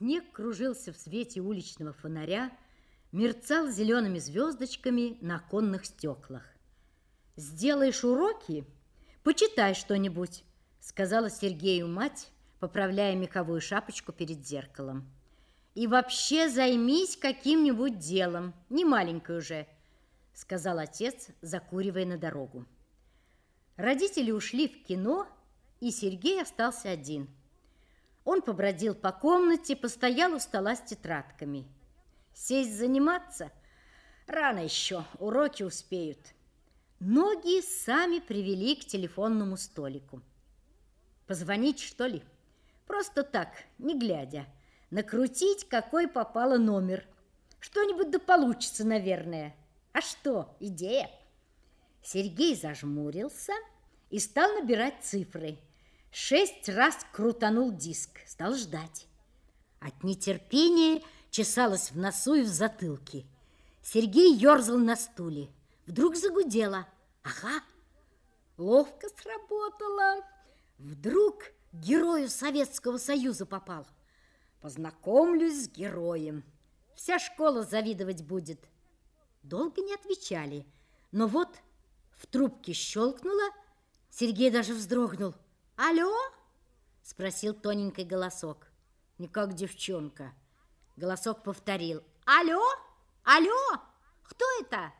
Снег кружился в свете уличного фонаря, мерцал зелеными звездочками на оконных стеклах. «Сделаешь уроки, почитай что-нибудь», сказала Сергею мать, поправляя меховую шапочку перед зеркалом. «И вообще займись каким-нибудь делом, не маленькой уже», сказал отец, закуривая на дорогу. Родители ушли в кино, и Сергей остался один. Он побродил по комнате, постоял у стола с тетрадками. Сесть заниматься? Рано еще, уроки успеют. Ноги сами привели к телефонному столику. Позвонить, что ли? Просто так, не глядя. Накрутить, какой попало номер. Что-нибудь да получится, наверное. А что, идея? Сергей зажмурился и стал набирать цифры. 6 раз крутанул диск, стал ждать. От нетерпения чесалось в носу и в затылке. Сергей ерзал на стуле. Вдруг загудело. Ага, ловко сработало. Вдруг к герою Советского Союза попал. Познакомлюсь с героем. Вся школа завидовать будет. Долго не отвечали, но вот в трубке щелкнуло. Сергей даже вздрогнул. «Алло?» – спросил тоненький голосок. Не как девчонка. Голосок повторил. «Алло? Алло? Кто это?»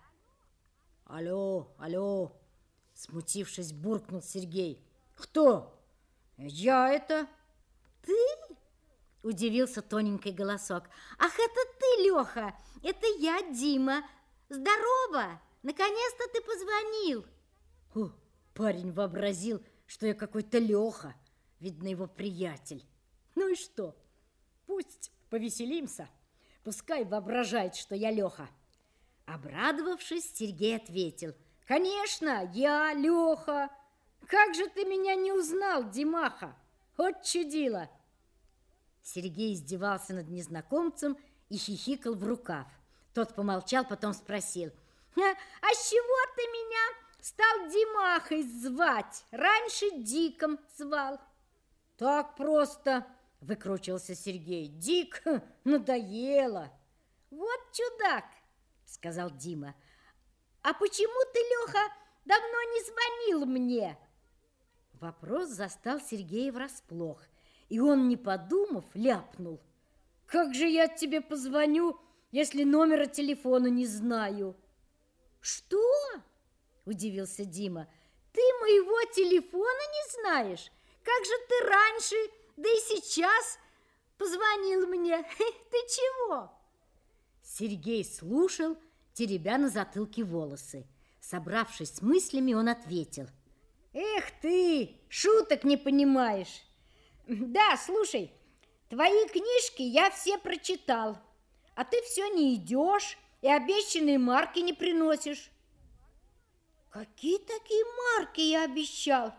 «Алло, алло!» – смутившись, буркнул Сергей. «Кто?» «Я это». «Ты?» – удивился тоненький голосок. «Ах, это ты, Леха! Это я, Дима! Здорово! Наконец-то ты позвонил!» Парень вообразил, что я какой-то Леха, видно, его приятель. Ну и что? Пусть повеселимся, пускай воображает, что я Леха. Обрадовавшись, Сергей ответил. «Конечно, я Леха. Как же ты меня не узнал, Димаха? Вот чудило!» Сергей издевался над незнакомцем и хихикал в рукав. Тот помолчал, потом спросил. «А с чего ты меня стал Димахой звать? Раньше Диком звал». «Так просто», — выкручивался Сергей. «Дик, надоело». «Вот чудак», — сказал Дима. «А почему ты, Леха, давно не звонил мне?» Вопрос застал Сергея врасплох, и он, не подумав, ляпнул. «Как же я тебе позвоню, если номера телефона не знаю?» «Что?» – удивился Дима. «Ты моего телефона не знаешь? Как же ты раньше, да и сейчас позвонил мне? Ты чего?» Сергей слушал, теребя на затылке волосы. Собравшись с мыслями, он ответил. «Эх ты, шуток не понимаешь. Да, слушай, твои книжки я все прочитал, а ты все не идешь и обещанные марки не приносишь». «Какие такие марки я обещал?»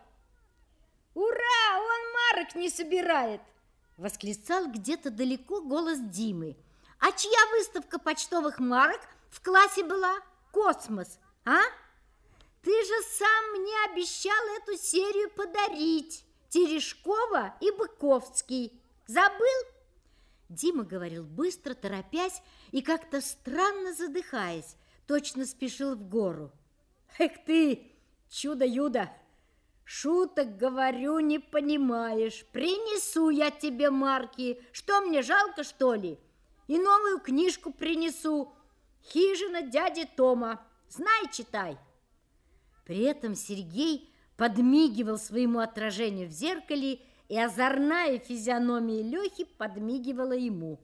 «Ура, он марок не собирает!» Восклицал где-то далеко голос Димы. «А чья выставка почтовых марок в классе была? Космос, а? Ты же сам мне обещал эту серию подарить. Терешкова и Быковский. Забыл?» Дима говорил быстро, торопясь и как-то странно задыхаясь, точно спешил в гору. «Эх ты, чудо-юдо! Шуток, говорю, не понимаешь. Принесу я тебе марки. Что, мне жалко, что ли? И новую книжку принесу. «Хижина дяди Тома». Знай, читай. При этом Сергей подмигивал своему отражению в зеркале, и озорная физиономия Лехи подмигивала ему.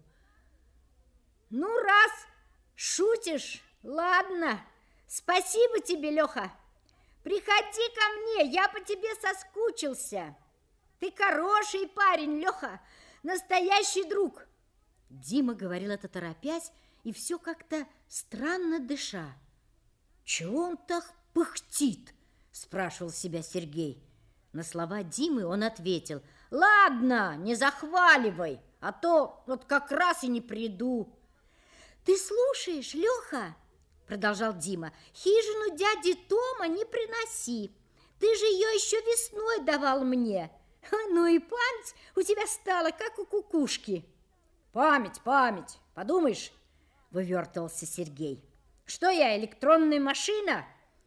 «Ну, раз шутишь, ладно. Спасибо тебе, Леха. Приходи ко мне, я по тебе соскучился. Ты хороший парень, Леха, настоящий друг». Дима говорил это торопясь и все как-то странно дыша. «Чего он так пыхтит?» – спрашивал себя Сергей. На слова Димы он ответил. «Ладно, не захваливай, а то вот как раз и не приду». «Ты слушаешь, Леха?» – продолжал Дима. «Хижину дяди Тома не приноси. Ты же ее еще весной давал мне. Ну и панц у тебя стало, как у кукушки». Память, подумаешь, вывертывался Сергей. Что я, электронная машина?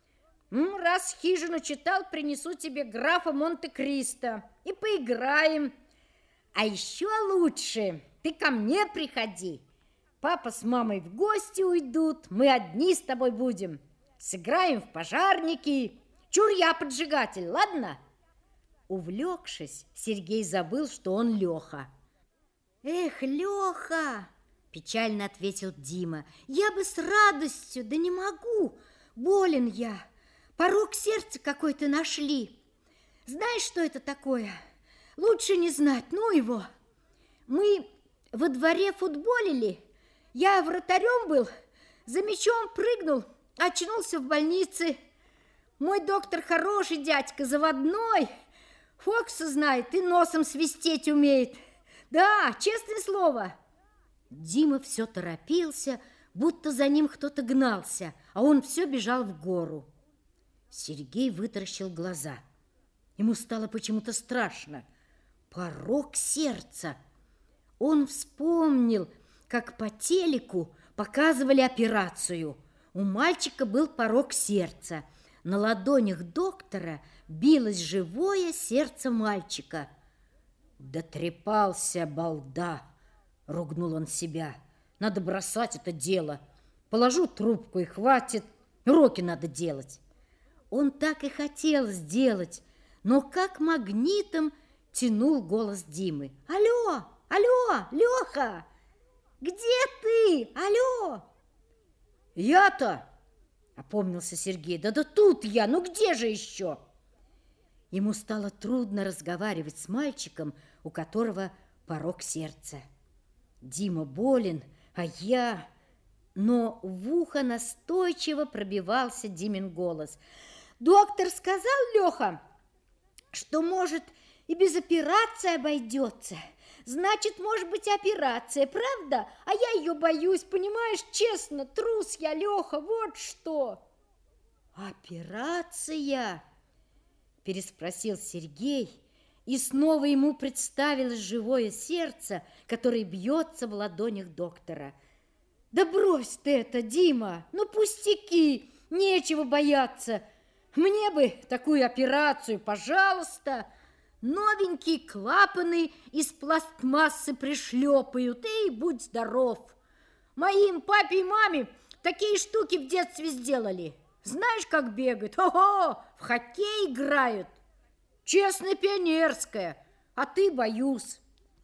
Раз хижину читал, принесу тебе графа Монте-Кристо и поиграем. А еще лучше, ты ко мне приходи. Папа с мамой в гости уйдут, мы одни с тобой будем. Сыграем в пожарники. Чур я поджигатель, ладно? Увлекшись, Сергей забыл, что он Леха. Эх, Леха, печально ответил Дима, я бы с радостью, да не могу. Болен я. Порок сердца какой-то нашли. Знаешь, что это такое? Лучше не знать, ну его. Мы во дворе футболили. Я вратарем был, за мячом прыгнул, очнулся в больнице. Мой доктор хороший дядька, заводной. Фокса знает и носом свистеть умеет. Да, честное слово. Дима все торопился, будто за ним кто-то гнался, а он все бежал в гору. Сергей вытаращил глаза. Ему стало почему-то страшно. Порок сердца. Он вспомнил, как по телеку показывали операцию. У мальчика был порок сердца. На ладонях доктора билось живое сердце мальчика. «Дотрепался, балда!» — ругнул он себя. «Надо бросать это дело. Положу трубку и хватит. Уроки надо делать». Он так и хотел сделать, но как магнитом тянул голос Димы. «Алло, алло, Леха! Где ты? Алло!» «Я-то!» — опомнился Сергей. «Да тут я, ну где же еще?» Ему стало трудно разговаривать с мальчиком, у которого порок сердца. Дима болен, а я... Но в ухо настойчиво пробивался Димин голос. «Доктор сказал, Леха, что, может, и без операции обойдется. Значит, может быть, операция, правда? А я ее боюсь, понимаешь, честно, трус я, Леха, вот что!» «Операция?» – переспросил Сергей, и снова ему представилось живое сердце, которое бьется в ладонях доктора. «Да брось ты это, Дима, ну пустяки, нечего бояться. Мне бы такую операцию, пожалуйста. Новенькие клапаны из пластмассы пришлепают, и будь здоров. Моим папе и маме такие штуки в детстве сделали. Знаешь, как бегают? Ого, в хоккей играют. Честно, пионерская, а ты боюсь».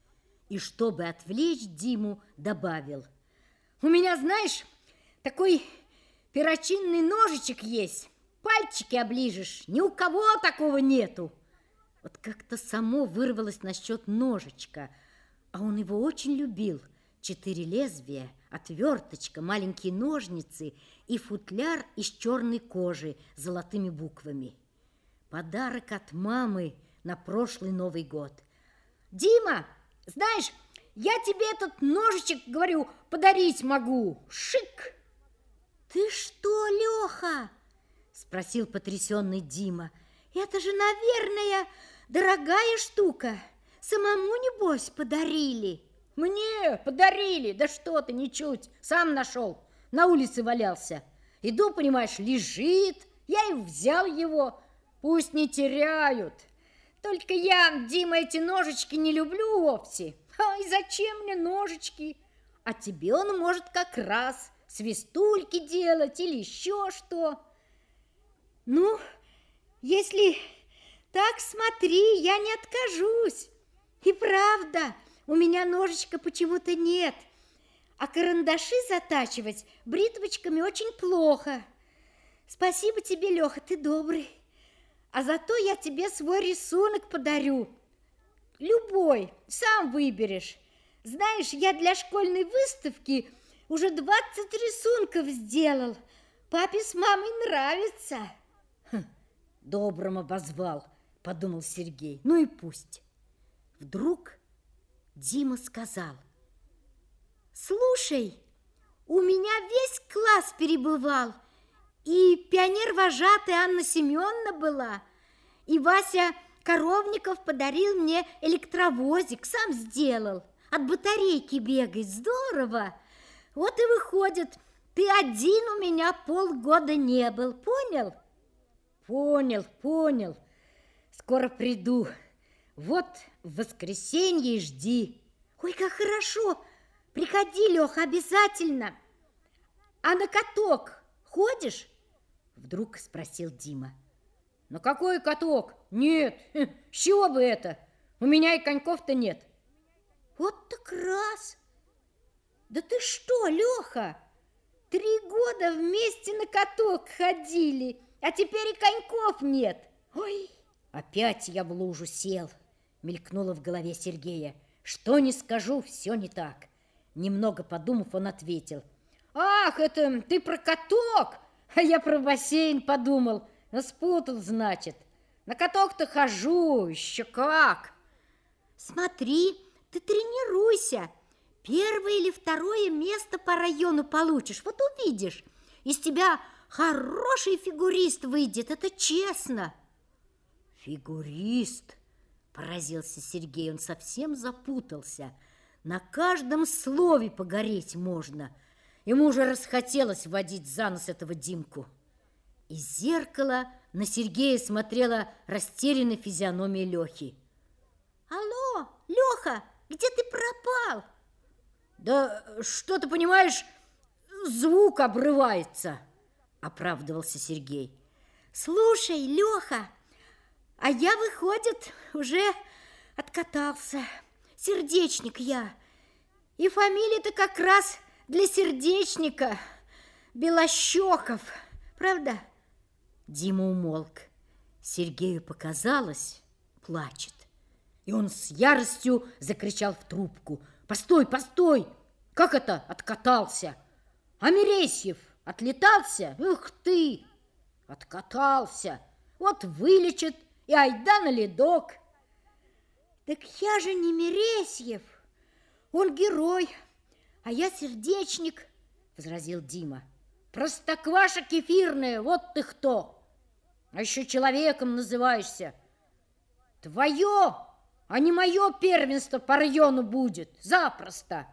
И чтобы отвлечь Диму, добавил: «У меня, знаешь, такой перочинный ножичек есть. Пальчики оближешь, ни у кого такого нету». Вот как-то само вырвалось насчет ножичка, а он его очень любил. 4 лезвия, отверточка, маленькие ножницы и футляр из черной кожи с золотыми буквами. Подарок от мамы на прошлый Новый год. «Дима, знаешь, я тебе этот ножичек, говорю, подарить могу. Шик!» «Ты что, Леха?» – спросил потрясенный Дима. «Это же, наверное, дорогая штука. Самому, небось, подарили?» «Мне подарили? Да что ты, ничуть. Сам нашел. На улице валялся. Иду, понимаешь, лежит. Я и взял его. Пусть не теряют. Только я, Дима, эти ножички не люблю вовсе. И зачем мне ножички? А тебе он может как раз свистульки делать или еще что». «Ну, если так, смотри, я не откажусь. И правда, у меня ножичка почему-то нет, а карандаши затачивать бритвочками очень плохо. Спасибо тебе, Леха, ты добрый. А зато я тебе свой рисунок подарю. Любой, сам выберешь. Знаешь, я для школьной выставки уже 20 рисунков сделал. Папе с мамой нравится». «Добрым обозвал», – подумал Сергей. «Ну и пусть». Вдруг Дима сказал: «Слушай, у меня весь класс перебывал, и пионер-вожатая Анна Семеновна была, и Вася Коровников подарил мне электровозик, сам сделал. от батарейки бегать. Здорово. Вот и выходит, ты один у меня полгода не был. Понял? Понял. Скоро приду. Вот в воскресенье жди. Ой, как хорошо. Приходи, Леха, обязательно. А на каток ходишь? Вдруг спросил Дима. На какой каток? Нет, с чего бы это? У меня и коньков-то нет. Вот так раз. Да ты что, Леха? 3 года вместе на каток ходили, а теперь и коньков нет. Ой, опять я в лужу сел, мелькнуло в голове Сергея. Что не скажу, все не так. Немного подумав, он ответил. Ах, это ты про каток, а я про бассейн подумал. Спутал, значит. На каток-то хожу, еще как. Смотри, ты тренируйся. 1-е или 2-е место по району получишь. Вот увидишь. Из тебя хороший фигурист выйдет, это честно. Фигурист? Поразился Сергей, он совсем запутался. На каждом слове погореть можно. Ему уже расхотелось водить за нос этого Димку. Из зеркала на Сергея смотрела растерянная физиономия Лехи. Алло, Леха, где ты пропал? Да что ты понимаешь, звук обрывается, оправдывался Сергей. Слушай, Леха, а я, выходит, уже откатался. Сердечник я. И фамилия-то как раз для сердечника. Белощеков. Правда? Дима умолк. Сергею показалось, плачет. И он с яростью закричал в трубку. Постой, постой! Как это откатался? А Мересьев отлетался? Ух ты! Откатался. Вот вылечит и айда на ледок. Так я же не Мересьев. Он герой, а я сердечник, возразил Дима. Простокваша кефирная, вот ты кто. А еще человеком называешься. Твое, а не мое первенство по району будет. Запросто.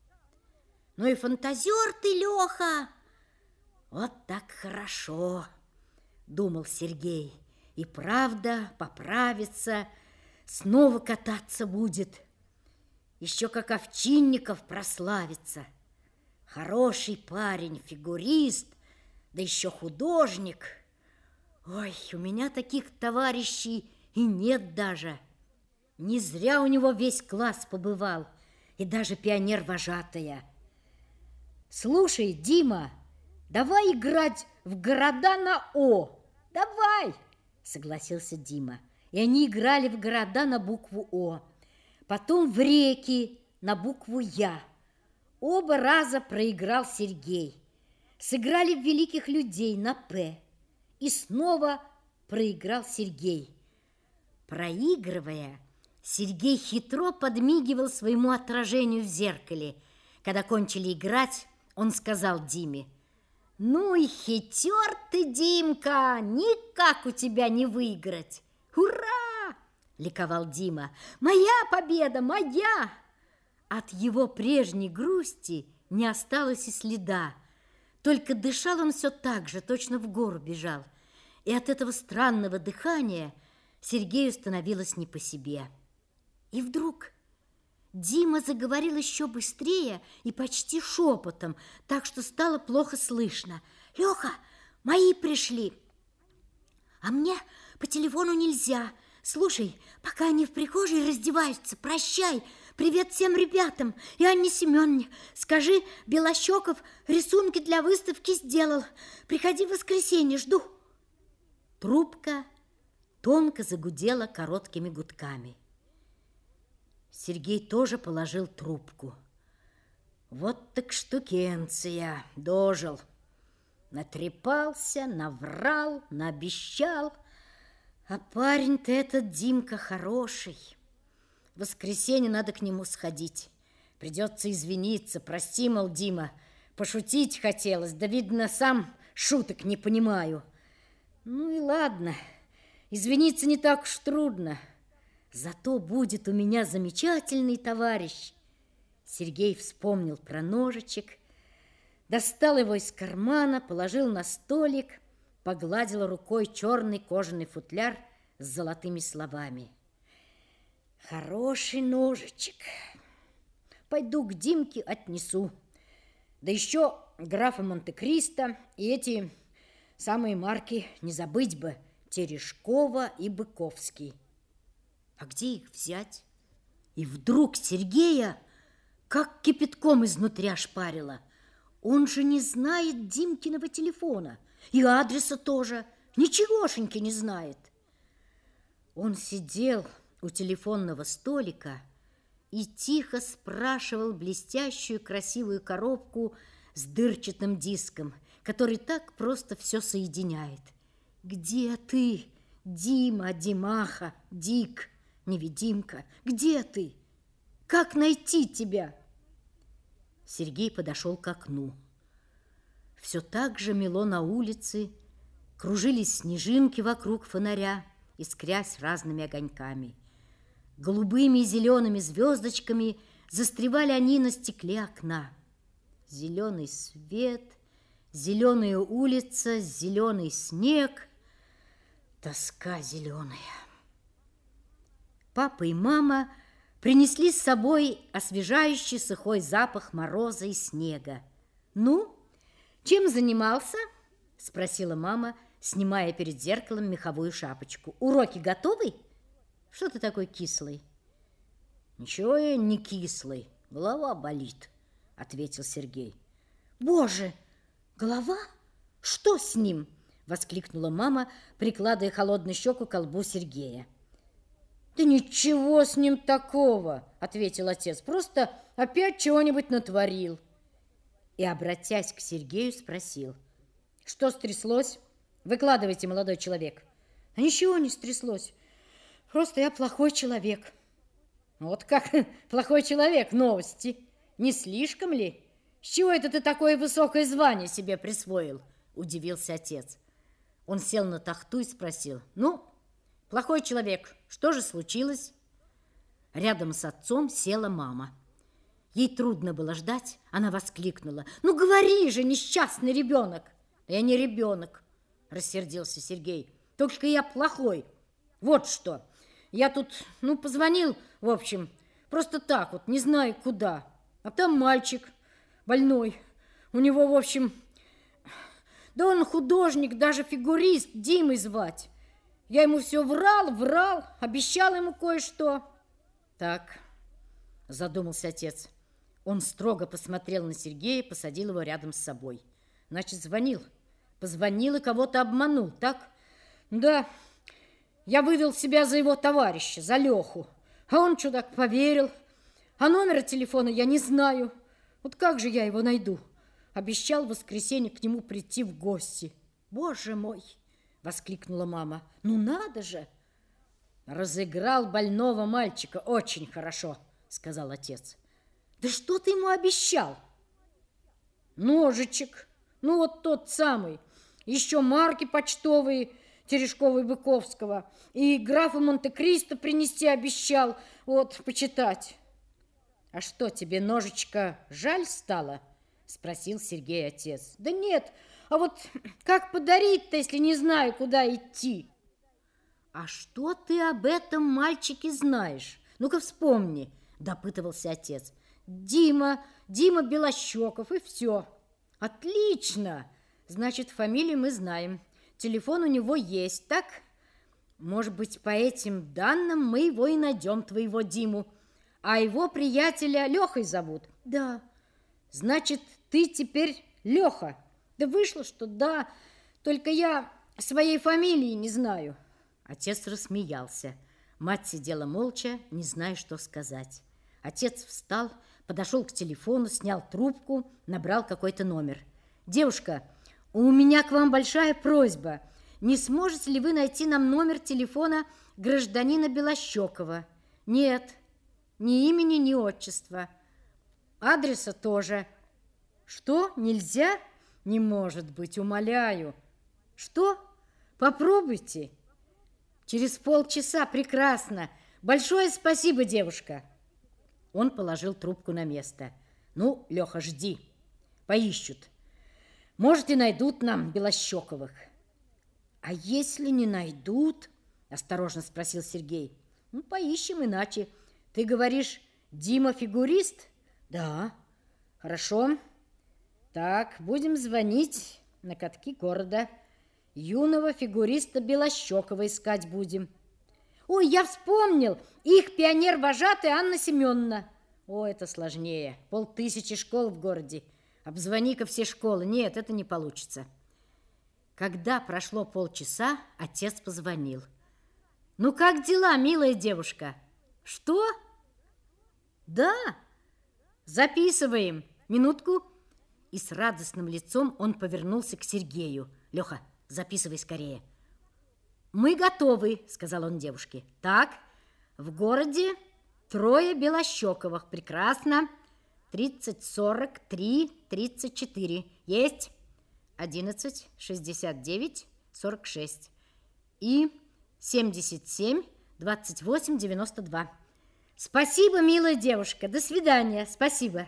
Ну и фантазер ты, Леха. Вот так хорошо, думал Сергей. И правда поправится, снова кататься будет. Еще как Овчинников прославится. Хороший парень, фигурист, да еще художник. Ой, у меня таких товарищей и нет даже. Не зря у него весь класс побывал, и даже пионер-вожатая. Слушай, Дима, давай играть в города на О. Давай, согласился Дима. И они играли в города на букву О. Потом в реки на букву Я. Оба раза проиграл Сергей. Сыграли в великих людей на П. И снова проиграл Сергей. Проигрывая, Сергей хитро подмигивал своему отражению в зеркале. Когда кончили играть, он сказал Диме: «Ну и хитер ты, Димка, никак у тебя не выиграть!» «Ура!» – ликовал Дима. «Моя победа, моя!» От его прежней грусти не осталось и следа. Только дышал он все так же, точно в гору бежал. И от этого странного дыхания Сергею становилось не по себе. И вдруг Дима заговорил еще быстрее и почти шепотом, так что стало плохо слышно. «Леха, мои пришли, а мне по телефону нельзя. Слушай, пока они в прихожей раздеваются, прощай, привет всем ребятам и Анне Семеновне. Скажи, Белощеков рисунки для выставки сделал. Приходи в воскресенье, жду». Трубка тонко загудела короткими гудками. Сергей тоже положил трубку. Вот так штукенция, дожил. Натрепался, наврал, наобещал. А парень-то этот Димка хороший. В воскресенье надо к нему сходить. Придется извиниться. Прости, мол, Дима, пошутить хотелось, да, видно, сам шуток не понимаю. Ну и ладно, извиниться не так уж трудно. Зато будет у меня замечательный товарищ, Сергей вспомнил про ножичек, достал его из кармана, положил на столик, погладил рукой черный кожаный футляр с золотыми словами. Хороший ножичек. Пойду к Димке отнесу. Да еще графа Монте-Кристо и эти самые марки не забыть бы. Терешкова и Быковский. А где их взять? И вдруг Сергея как кипятком изнутри ошпарило. Он же не знает Димкиного телефона. И адреса тоже. Ничегошеньки не знает. Он сидел у телефонного столика и тихо спрашивал блестящую красивую коробку с дырчатым диском, который так просто все соединяет. Где ты, Дима, Димаха, Дик, невидимка? Где ты? Как найти тебя? Сергей подошел к окну. Все так же мело на улице, кружились снежинки вокруг фонаря, искрясь разными огоньками. Голубыми и зелеными звездочками застревали они на стекле окна. Зеленый свет, зеленая улица, зеленый снег, тоска зеленая. Папа и мама принесли с собой освежающий сухой запах мороза и снега. «Ну, чем занимался?» – спросила мама, снимая перед зеркалом меховую шапочку. «Уроки готовы? Что ты такой кислый?» «Ничего я не кислый, голова болит», – ответил Сергей. «Боже, голова? Что с ним?» – воскликнула мама, прикладывая холодную щеку к колбу Сергея. «Да ничего с ним такого», – ответил отец, – «просто опять чего-нибудь натворил». И, обратясь к Сергею, спросил: «Что стряслось? Выкладывайте, молодой человек». «А ничего не стряслось, просто я плохой человек». «Вот как плохой человек, новости. Не слишком ли? С чего это ты такое высокое звание себе присвоил?» – удивился отец. Он сел на тахту и спросил: «Ну, плохой человек, что же случилось?» Рядом с отцом села мама. Ей трудно было ждать, она воскликнула: «Ну говори же, несчастный ребенок!» «Да я не ребенок», – рассердился Сергей, – «только я плохой. Вот что, я тут, позвонил, в общем, просто так вот, не знаю куда, а там мальчик больной, у него, в общем, да он художник, даже фигурист, Димой звать. Я ему все врал, обещал ему кое-что». «Так», – задумался отец. Он строго посмотрел на Сергея и посадил его рядом с собой. «Значит, позвонил и кого-то обманул, так?» «Да, я вывел себя за его товарища, за Леху, а он, чудак, поверил. А номера телефона я не знаю. Вот как же я его найду? Обещал в воскресенье к нему прийти в гости». «Боже мой!» – воскликнула мама. «Ну надо же!» «Разыграл больного мальчика очень хорошо», – сказал отец. «Да что ты ему обещал?» «Ножичек, вот тот самый, еще марки почтовые Терешкова и Быковского, и графа Монте-Кристо принести обещал, вот, почитать». «А что, тебе ножичка жаль стало?» – спросил Сергей отец. «Да нет, а вот как подарить-то, если не знаю, куда идти?» «А что ты об этом мальчике знаешь? Ну-ка вспомни», – допытывался отец. «Дима Белощеков, и все». «Отлично! Значит, фамилию мы знаем. Телефон у него есть, так? Может быть, по этим данным мы его и найдем, твоего Диму. А его приятеля Лехой зовут?» «Да». «Значит, ты теперь Леха?» «Да вышло, что да, только я своей фамилии не знаю». Отец рассмеялся. Мать сидела молча, не зная, что сказать. Отец встал, подошел к телефону, снял трубку, набрал какой-то номер. «Девушка, у меня к вам большая просьба. Не сможете ли вы найти нам номер телефона гражданина Белощекова?» «Нет, ни имени, ни отчества. Адреса тоже». «Что, нельзя?» «Не может быть, умоляю». «Что? Попробуйте». «Через полчаса, прекрасно. Большое спасибо, девушка». Он положил трубку на место. Ну, Леха, жди. Поищут. Может, и найдут нам Белощековых. А если не найдут? Осторожно спросил Сергей. Ну, поищем иначе. Ты говоришь, Дима фигурист? Да. Хорошо. Так, будем звонить на катки города. Юного фигуриста Белощекова искать будем. Ой, я вспомнил, их пионер-вожатая Анна Семеновна. О, это сложнее. 500 школ в городе. Обзвони-ка все школы. Нет, это не получится. Когда прошло полчаса, отец позвонил. Ну, как дела, милая девушка? Что? Да, записываем. Минутку. И с радостным лицом он повернулся к Сергею. Леха, записывай скорее. Мы готовы, сказал он девушке. Так, в городе 3 Белощековых. Прекрасно. 30, 43, 34. Есть. 11, 69, 46. И 77, 28, 92. Спасибо, милая девушка. До свидания. Спасибо.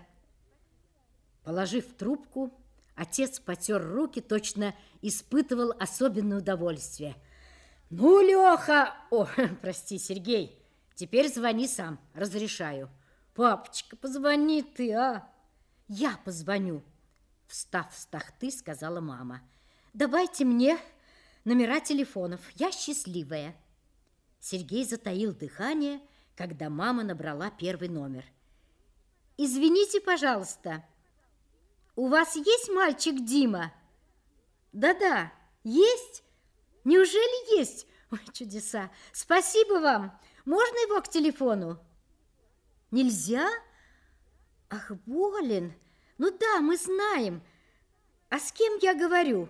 Положив трубку, отец потер руки, точно испытывал особенное удовольствие. Ну, Леха, прости, Сергей, теперь звони сам, разрешаю. Папочка, позвони ты, а? Я позвоню, встав с тахты, сказала мама. Давайте мне номера телефонов, я счастливая. Сергей затаил дыхание, когда мама набрала первый номер. Извините, пожалуйста, у вас есть мальчик Дима? Да-да, есть? Неужели есть? Ой, чудеса. Спасибо вам. Можно его к телефону? Нельзя? Ах, болен. Ну да, мы знаем. А с кем я говорю?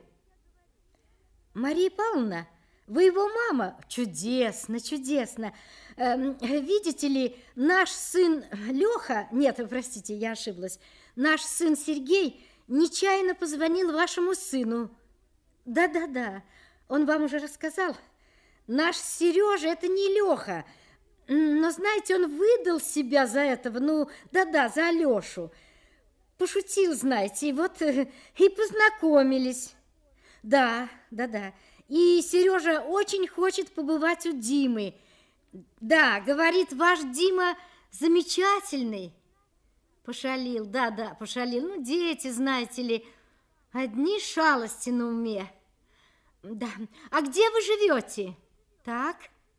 Мария Павловна, вы его мама? Чудесно, чудесно. Видите ли, наш сын Леха, нет, простите, я ошиблась, наш сын Сергей нечаянно позвонил вашему сыну. Да-да-да, он вам уже рассказал. Наш Сережа, это не Леха, но, знаете, он выдал себя за этого, ну, да-да, за Алешу. Пошутил, знаете, и вот и познакомились. Да, да-да. И Сережа очень хочет побывать у Димы. Да, говорит, ваш Дима замечательный. Пошалил, да-да, пошалил. Ну, дети, знаете ли, одни шалости на уме. Да. А где вы живете? Так.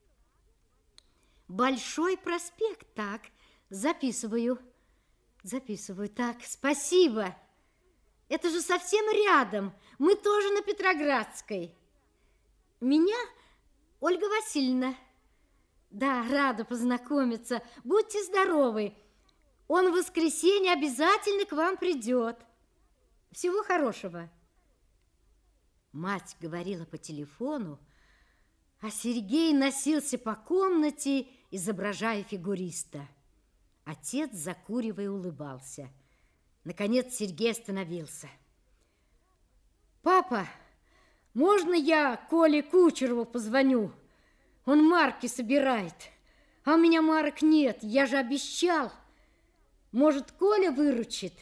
Большой проспект, так. Записываю. Записываю, так. Спасибо. Это же совсем рядом. Мы тоже на Петроградской. Меня Ольга Васильевна. Да, рада познакомиться. Будьте здоровы. Он в воскресенье обязательно к вам придет. Всего хорошего. Мать говорила по телефону, а Сергей носился по комнате, изображая фигуриста. Отец, закуривая, улыбался. Наконец Сергей остановился. Папа, можно я Коле Кучерову позвоню? Он марки собирает, а у меня марок нет, я же обещал. Может, Коля выручит?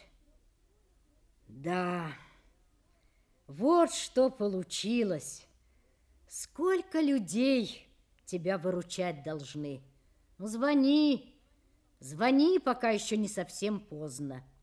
Да, вот что получилось. Сколько людей тебя выручать должны. Ну, звони, звони, пока еще не совсем поздно.